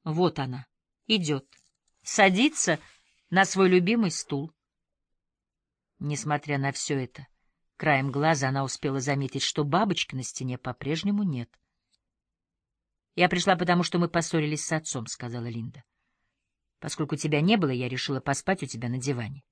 Вот она, идет, садится на свой любимый стул. Несмотря на все это, краем глаза она успела заметить, что бабочки на стене по-прежнему нет. «Я пришла, потому что мы поссорились с отцом», — сказала Линда. «Поскольку тебя не было, я решила поспать у тебя на диване.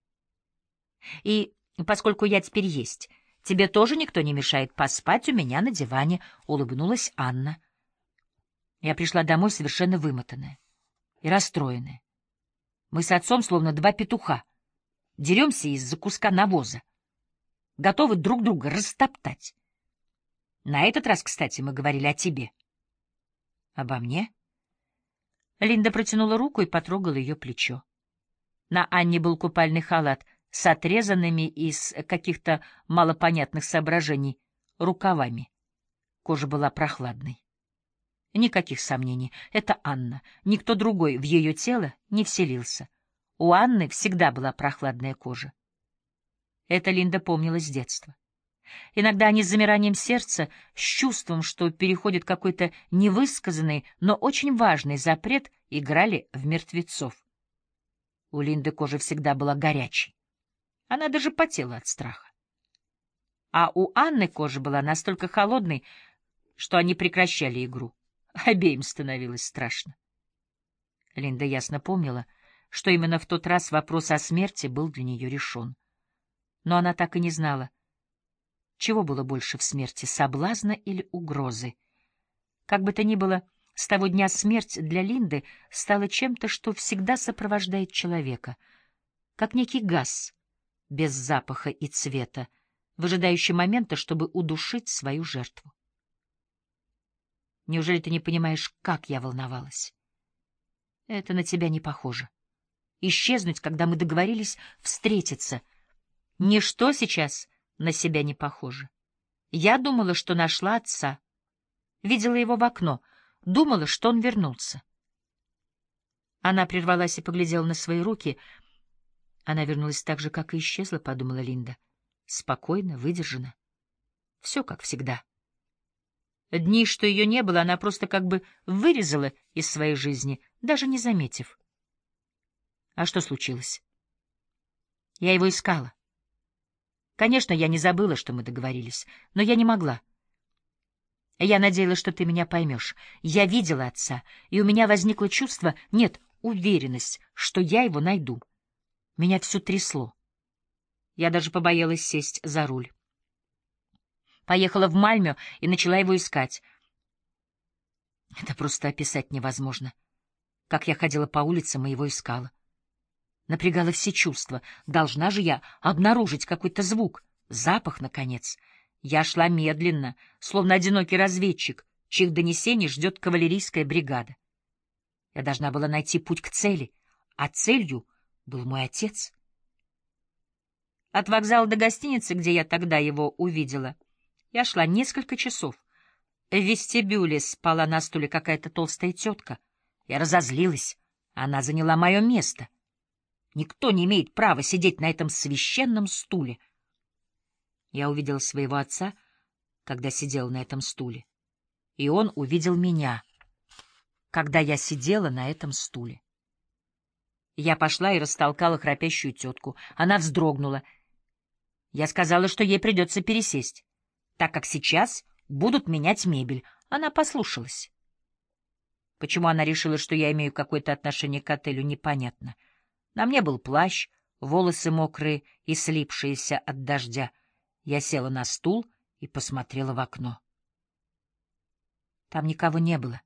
И поскольку я теперь есть, тебе тоже никто не мешает поспать у меня на диване», — улыбнулась Анна. Я пришла домой совершенно вымотанная и расстроенная. Мы с отцом словно два петуха. Деремся из-за куска навоза. Готовы друг друга растоптать. На этот раз, кстати, мы говорили о тебе. Обо мне? Линда протянула руку и потрогала ее плечо. На Анне был купальный халат с отрезанными из каких-то малопонятных соображений рукавами. Кожа была прохладной. Никаких сомнений. Это Анна. Никто другой в ее тело не вселился. У Анны всегда была прохладная кожа. Это Линда помнила с детства. Иногда они с замиранием сердца, с чувством, что переходит какой-то невысказанный, но очень важный запрет, играли в мертвецов. У Линды кожа всегда была горячей. Она даже потела от страха. А у Анны кожа была настолько холодной, что они прекращали игру. Обеим становилось страшно. Линда ясно помнила, что именно в тот раз вопрос о смерти был для нее решен. Но она так и не знала, чего было больше в смерти — соблазна или угрозы. Как бы то ни было, с того дня смерть для Линды стала чем-то, что всегда сопровождает человека, как некий газ, без запаха и цвета, выжидающий момента, чтобы удушить свою жертву. Неужели ты не понимаешь, как я волновалась? Это на тебя не похоже. Исчезнуть, когда мы договорились встретиться. Ничто сейчас на себя не похоже. Я думала, что нашла отца. Видела его в окно. Думала, что он вернулся. Она прервалась и поглядела на свои руки. Она вернулась так же, как и исчезла, — подумала Линда. Спокойно, выдержанно. Все как всегда. Дни, что ее не было, она просто как бы вырезала из своей жизни, даже не заметив. А что случилось? Я его искала. Конечно, я не забыла, что мы договорились, но я не могла. Я надеялась, что ты меня поймешь. Я видела отца, и у меня возникло чувство, нет, уверенность, что я его найду. Меня все трясло. Я даже побоялась сесть за руль. Поехала в Мальмё и начала его искать. Это просто описать невозможно. Как я ходила по улицам и его искала. Напрягала все чувства. Должна же я обнаружить какой-то звук, запах, наконец. Я шла медленно, словно одинокий разведчик, чьих донесений ждет кавалерийская бригада. Я должна была найти путь к цели, а целью был мой отец. От вокзала до гостиницы, где я тогда его увидела, я шла несколько часов. В вестибюле спала на стуле какая-то толстая тетка. Я разозлилась. Она заняла мое место. Никто не имеет права сидеть на этом священном стуле. Я увидела своего отца, когда сидела на этом стуле. И он увидел меня, когда я сидела на этом стуле. Я пошла и растолкала храпящую тетку. Она вздрогнула. Я сказала, что ей придется пересесть, так как сейчас будут менять мебель. Она послушалась. Почему она решила, что я имею какое-то отношение к отелю, непонятно. На мне был плащ, волосы мокрые и слипшиеся от дождя. Я села на стул и посмотрела в окно. Там никого не было.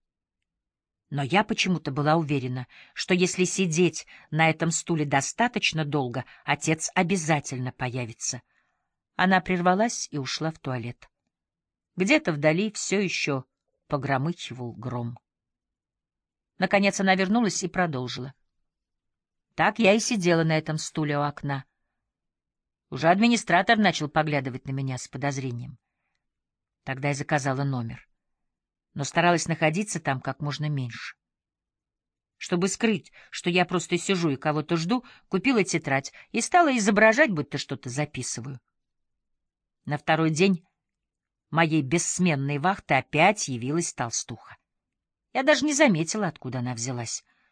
Но я почему-то была уверена, что если сидеть на этом стуле достаточно долго, отец обязательно появится. Она прервалась и ушла в туалет. Где-то вдали все еще погромыхивал гром. Наконец она вернулась и продолжила. Так я и сидела на этом стуле у окна. Уже администратор начал поглядывать на меня с подозрением. Тогда я заказала номер, но старалась находиться там как можно меньше. Чтобы скрыть, что я просто сижу и кого-то жду, купила тетрадь и стала изображать, будто что-то записываю. На второй день моей бессменной вахты опять явилась толстуха. Я даже не заметила, откуда она взялась.